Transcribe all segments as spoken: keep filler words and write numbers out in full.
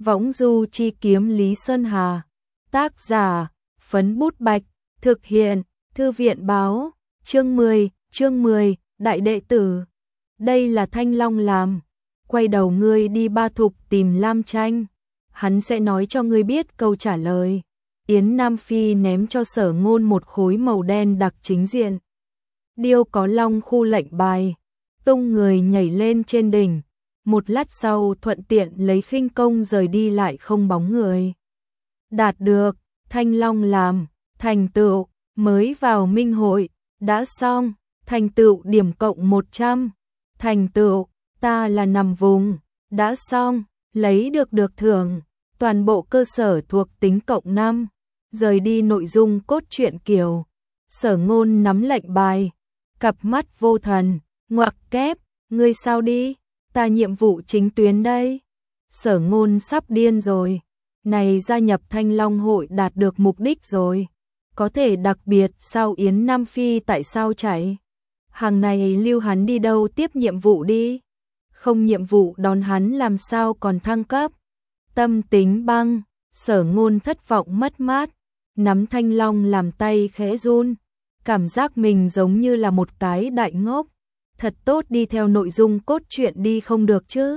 Võng du chi kiếm Lý Sơn Hà. Tác giả, Phấn Bút Bạch. Thực hiện, Thư viện báo. Chương mười, chương mười, Đại đệ tử. Đây là Thanh Long làm. Quay đầu ngươi đi Ba Thục tìm Lam Tranh. Hắn sẽ nói cho ngươi biết câu trả lời. Yến Nam Phi ném cho Sở Ngôn một khối màu đen đặc chính diện. Điêu có long khu lệnh bài. Tung người nhảy lên trên đỉnh. Một lát sau thuận tiện lấy khinh công rời đi lại không bóng người. Đạt được, Thanh Long làm, thành tựu, mới vào minh hội, đã xong, thành tựu điểm cộng một trăm, thành tựu, ta là nằm vùng, đã xong, lấy được được thưởng, toàn bộ cơ sở thuộc tính cộng năm, rời đi nội dung cốt truyện kiểu. Sở Ngôn nắm lệnh bài, cặp mắt vô thần, ngoặc kép, ngươi sao đi? Ta nhiệm vụ chính tuyến đây. Sở Ngôn sắp điên rồi. Này gia nhập Thanh Long hội đạt được mục đích rồi. Có thể đặc biệt sao Yến Nam Phi tại sao chạy? Hàng này lưu hắn đi đâu tiếp nhiệm vụ đi? Không nhiệm vụ đón hắn làm sao còn thăng cấp? Tâm tính băng, Sở Ngôn thất vọng mất mát. Nắm Thanh Long làm tay khẽ run. Cảm giác mình giống như là một cái đại ngốc. Thật tốt đi theo nội dung cốt truyện đi không được chứ.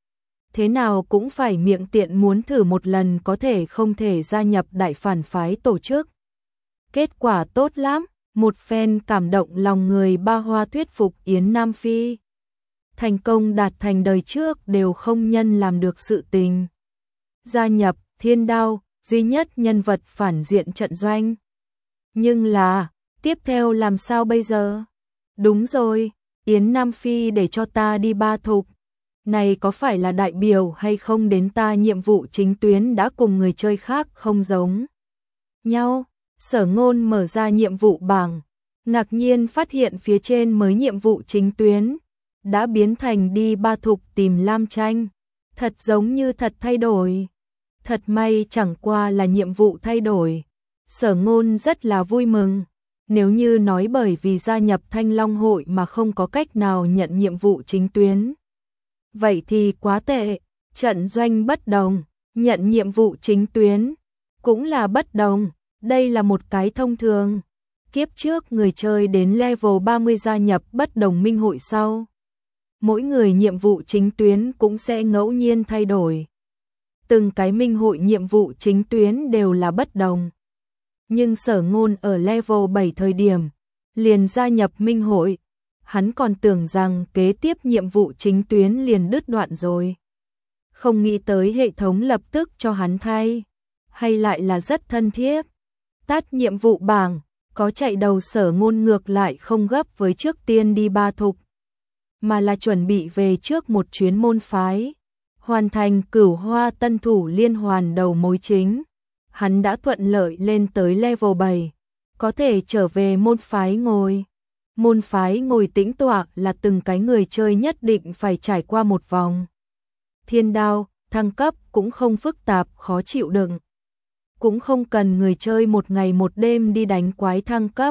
Thế nào cũng phải miệng tiện muốn thử một lần có thể không thể gia nhập đại phản phái tổ chức. Kết quả tốt lắm, một phen cảm động lòng người ba hoa thuyết phục Yến Nam Phi. Thành công đạt thành đời trước đều không nhân làm được sự tình. Gia nhập Thiên Đao, duy nhất nhân vật phản diện trận doanh. Nhưng là, tiếp theo làm sao bây giờ? Đúng rồi. Yến Nam Phi để cho ta đi Ba Thục. Này có phải là đại biểu hay không đến ta nhiệm vụ chính tuyến đã cùng người chơi khác không giống nhau? Sở Ngôn mở ra nhiệm vụ bảng, ngạc nhiên phát hiện phía trên mới nhiệm vụ chính tuyến đã biến thành đi Ba Thục tìm Lam Tranh. Thật giống như thật thay đổi. Thật may chẳng qua là nhiệm vụ thay đổi. Sở Ngôn rất là vui mừng. Nếu như nói bởi vì gia nhập Thanh Long hội mà không có cách nào nhận nhiệm vụ chính tuyến. Vậy thì quá tệ, trận doanh bất đồng, nhận nhiệm vụ chính tuyến cũng là bất đồng, đây là một cái thông thường. Kiếp trước người chơi đến level ba mươi gia nhập bất đồng minh hội sau. Mỗi người nhiệm vụ chính tuyến cũng sẽ ngẫu nhiên thay đổi. Từng cái minh hội nhiệm vụ chính tuyến đều là bất đồng. Nhưng Sở Ngôn ở level bảy thời điểm, liền gia nhập minh hội. Hắn còn tưởng rằng kế tiếp nhiệm vụ chính tuyến liền đứt đoạn rồi. Không nghĩ tới hệ thống lập tức cho hắn thay. Hay lại là rất thân thiết. Tắt nhiệm vụ bảng, có chạy đầu Sở Ngôn ngược lại không gấp với trước tiên đi Ba Thục. Mà là chuẩn bị về trước một chuyến môn phái. Hoàn thành Cửu Hoa Tân Thủ liên hoàn đầu mối chính. Hắn đã thuận lợi lên tới level bảy, có thể trở về môn phái ngồi. Môn phái ngồi tĩnh tọa là từng cái người chơi nhất định phải trải qua một vòng. Thiên Đao, thăng cấp cũng không phức tạp khó chịu đựng. Cũng không cần người chơi một ngày một đêm đi đánh quái thăng cấp.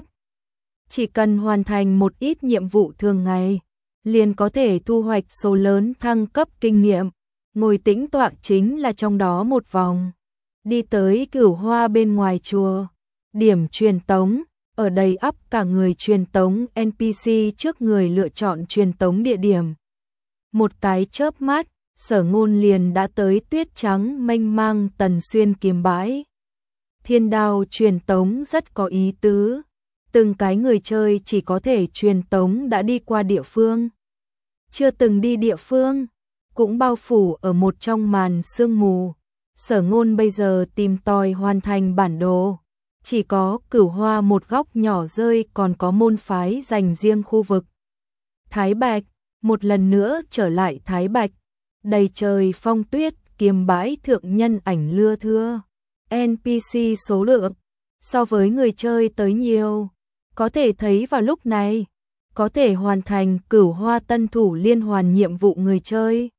Chỉ cần hoàn thành một ít nhiệm vụ thường ngày, liền có thể thu hoạch số lớn thăng cấp kinh nghiệm. Ngồi tĩnh tọa chính là trong đó một vòng. Đi tới Cửu Hoa bên ngoài chùa, điểm truyền tống, ở đây ắp cả người truyền tống en pê xê trước người lựa chọn truyền tống địa điểm. Một cái chớp mắt, Sở Ngôn liền đã tới tuyết trắng mênh mang Tần Xuyên kiếm bãi. Thiên Đao truyền tống rất có ý tứ, từng cái người chơi chỉ có thể truyền tống đã đi qua địa phương. Chưa từng đi địa phương, cũng bao phủ ở một trong màn sương mù. Sở Ngôn bây giờ tìm tòi hoàn thành bản đồ. Chỉ có Cửu Hoa một góc nhỏ rơi còn có môn phái dành riêng khu vực. Thái Bạch, một lần nữa trở lại Thái Bạch. Đầy trời phong tuyết, kiếm bãi thượng nhân ảnh lưa thưa. en pê xê số lượng, so với người chơi tới nhiều. Có thể thấy vào lúc này, có thể hoàn thành Cửu Hoa Tân Thủ liên hoàn nhiệm vụ người chơi.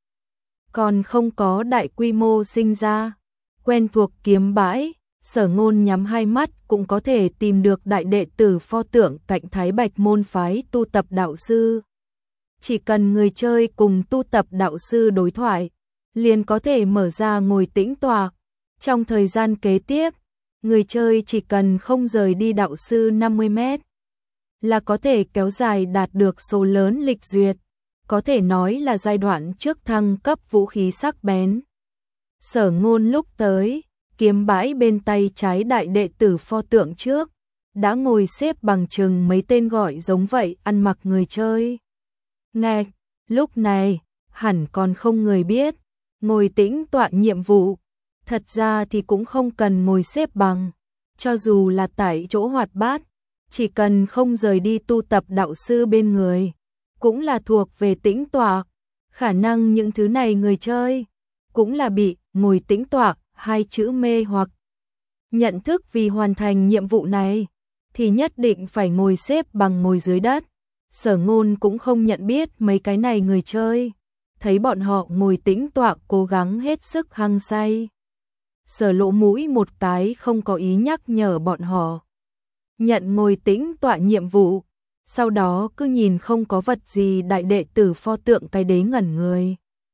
Còn không có đại quy mô sinh ra. Quen thuộc kiếm bãi, Sở Ngôn nhắm hai mắt cũng có thể tìm được đại đệ tử pho tượng cạnh Thái Bạch môn phái tu tập đạo sư. Chỉ cần người chơi cùng tu tập đạo sư đối thoại, liền có thể mở ra ngồi tĩnh tọa. Trong thời gian kế tiếp, người chơi chỉ cần không rời đi đạo sư năm mươi mét là có thể kéo dài đạt được số lớn lịch duyệt, có thể nói là giai đoạn trước thăng cấp vũ khí sắc bén. Sở Ngôn lúc tới, kiếm bãi bên tay trái đại đệ tử pho tượng trước, đã ngồi xếp bằng chừng mấy tên gọi giống vậy ăn mặc người chơi. Nghe, lúc này, hẳn còn không người biết, ngồi tĩnh tọa nhiệm vụ, thật ra thì cũng không cần ngồi xếp bằng, cho dù là tại chỗ hoạt bát, chỉ cần không rời đi tu tập đạo sư bên người, cũng là thuộc về tĩnh tọa. Khả năng những thứ này người chơi cũng là bị ngồi tĩnh tọa hai chữ mê hoặc. Nhận thức vì hoàn thành nhiệm vụ này thì nhất định phải ngồi xếp bằng ngồi dưới đất. Sở Ngôn cũng không nhận biết mấy cái này người chơi, thấy bọn họ ngồi tĩnh tọa cố gắng hết sức hăng say. Sở lỗ mũi một cái không có ý nhắc nhở bọn họ. Nhận ngồi tĩnh tọa nhiệm vụ, sau đó cứ nhìn không có vật gì đại đệ tử pho tượng cái đế ngẩn người.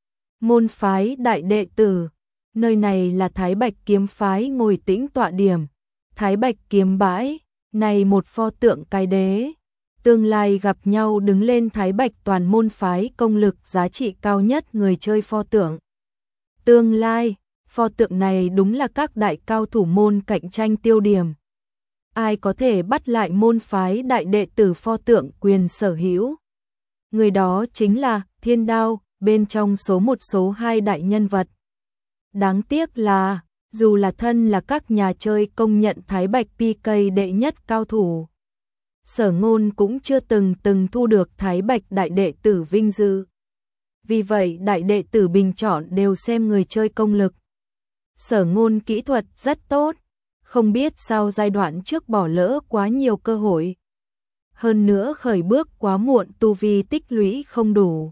Môn phái đại đệ tử, nơi này là Thái Bạch kiếm phái ngồi tĩnh tọa điểm. Thái Bạch kiếm bãi, này một pho tượng cái đế. Tương lai gặp nhau đứng lên Thái Bạch toàn môn phái công lực giá trị cao nhất người chơi pho tượng. Tương lai, pho tượng này đúng là các đại cao thủ môn cạnh tranh tiêu điểm. Ai có thể bắt lại môn phái đại đệ tử pho tượng quyền sở hữu. Người đó chính là Thiên Đao, bên trong số một số hai đại nhân vật. Đáng tiếc là, dù là thân là các nhà chơi công nhận Thái Bạch pê ca đệ nhất cao thủ, Sở Ngôn cũng chưa từng từng thu được Thái Bạch đại đệ tử vinh dự. Vì vậy đại đệ tử bình chọn đều xem người chơi công lực. Sở Ngôn kỹ thuật rất tốt, không biết sao giai đoạn trước bỏ lỡ quá nhiều cơ hội. Hơn nữa khởi bước quá muộn, tu vi tích lũy không đủ.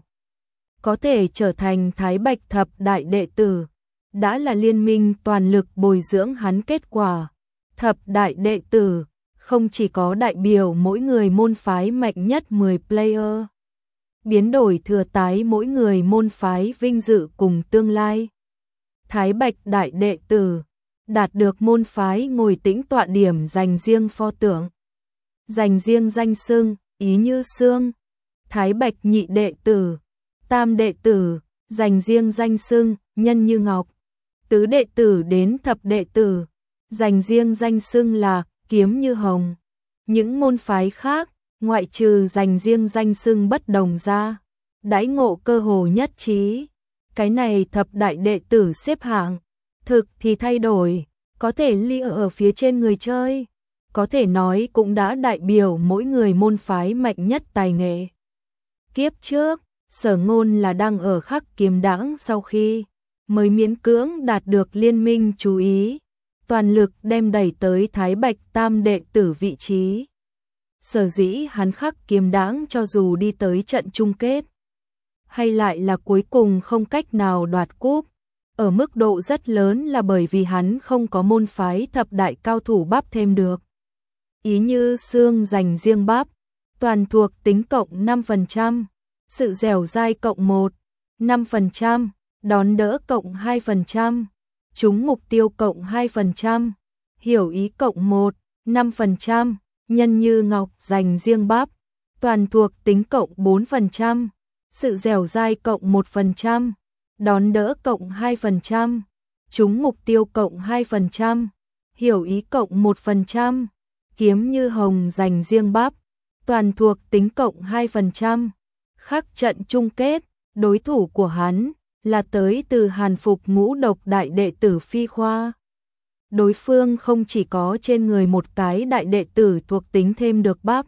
Có thể trở thành Thái Bạch thập đại đệ tử, đã là liên minh toàn lực bồi dưỡng hắn kết quả. Thập đại đệ tử không chỉ có đại biểu mỗi người môn phái mạnh nhất mười player, biến đổi thừa tái mỗi người môn phái vinh dự cùng tương lai. Thái Bạch đại đệ tử đạt được môn phái ngồi tĩnh tọa điểm dành riêng pho tượng, dành riêng danh xưng ý như xương. Thái Bạch nhị đệ tử, tam đệ tử dành riêng danh xưng nhân như ngọc. Tứ đệ tử đến thập đệ tử dành riêng danh xưng là kiếm như hồng. Những môn phái khác, ngoại trừ dành riêng danh xưng bất đồng ra, đãi ngộ cơ hồ nhất trí. Cái này thập đại đệ tử xếp hạng, thực thì thay đổi, có thể lia ở phía trên người chơi, có thể nói cũng đã đại biểu mỗi người môn phái mạnh nhất tài nghệ. Kiếp trước, Sở Ngôn là đang ở Khắc Kiếm Đãng sau khi mới miễn cưỡng đạt được liên minh chú ý, toàn lực đem đẩy tới Thái Bạch tam đệ tử vị trí. Sở dĩ hắn Khắc Kiếm Đãng cho dù đi tới trận chung kết, hay lại là cuối cùng không cách nào đoạt cúp, ở mức độ rất lớn là bởi vì hắn không có môn phái thập đại cao thủ bắp thêm được. Ý như xương dành riêng bắp, toàn thuộc tính cộng năm phần trăm, sự dẻo dai cộng một, năm phần trăm, đón đỡ cộng hai phần trăm, trúng mục tiêu cộng hai phần trăm, hiểu ý cộng một, năm phần trăm, nhân như ngọc dành riêng bắp, toàn thuộc tính cộng bốn phần trăm, sự dẻo dai cộng một phần trăm, đón đỡ cộng hai phần trăm, trúng mục tiêu cộng hai phần trăm, hiểu ý cộng một phần trăm, kiếm như hồng dành riêng bắp, toàn thuộc tính cộng hai phần trăm. Khắc trận chung kết, đối thủ của hắn là tới từ Hàn Phục ngũ độc đại đệ tử Phi Khoa. Đối phương không chỉ có trên người một cái đại đệ tử thuộc tính thêm được bắp,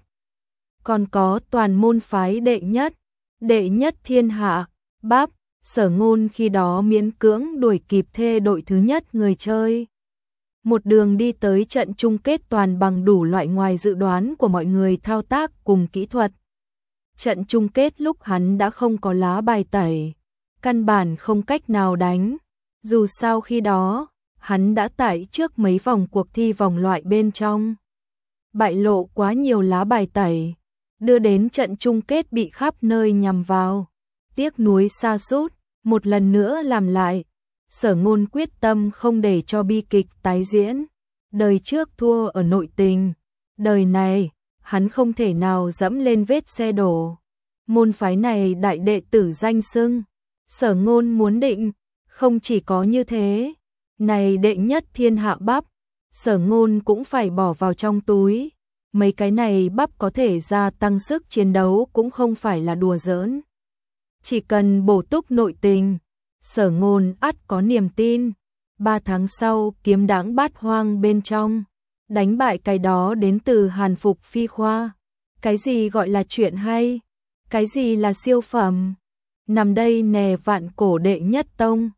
còn có toàn môn phái đệ nhất, đệ nhất thiên hạ, bắp. Sở Ngôn khi đó miễn cưỡng đuổi kịp thê đội thứ nhất người chơi. Một đường đi tới trận chung kết toàn bằng đủ loại ngoài dự đoán của mọi người thao tác cùng kỹ thuật. Trận chung kết lúc hắn đã không có lá bài tẩy, căn bản không cách nào đánh. Dù sao khi đó, hắn đã tải trước mấy vòng cuộc thi vòng loại bên trong. Bại lộ quá nhiều lá bài tẩy, đưa đến trận chung kết bị khắp nơi nhằm vào. Tiếc nuối sa sút, một lần nữa làm lại. Sở Ngôn quyết tâm không để cho bi kịch tái diễn. Đời trước thua ở nội tình, đời này, hắn không thể nào dẫm lên vết xe đổ. Môn phái này đại đệ tử danh xưng, Sở Ngôn muốn định, không chỉ có như thế, này đệ nhất thiên hạ bắp, Sở Ngôn cũng phải bỏ vào trong túi. Mấy cái này bắp có thể gia tăng sức chiến đấu cũng không phải là đùa giỡn. Chỉ cần bổ túc nội tình, Sở Ngôn ắt có niềm tin. Ba tháng sau, kiếm đãng bát hoang bên trong, đánh bại cái đó đến từ Hàn Phục Phi Khoa. Cái gì gọi là chuyện hay? Cái gì là siêu phẩm? Nằm đây nè vạn cổ đệ nhất tông.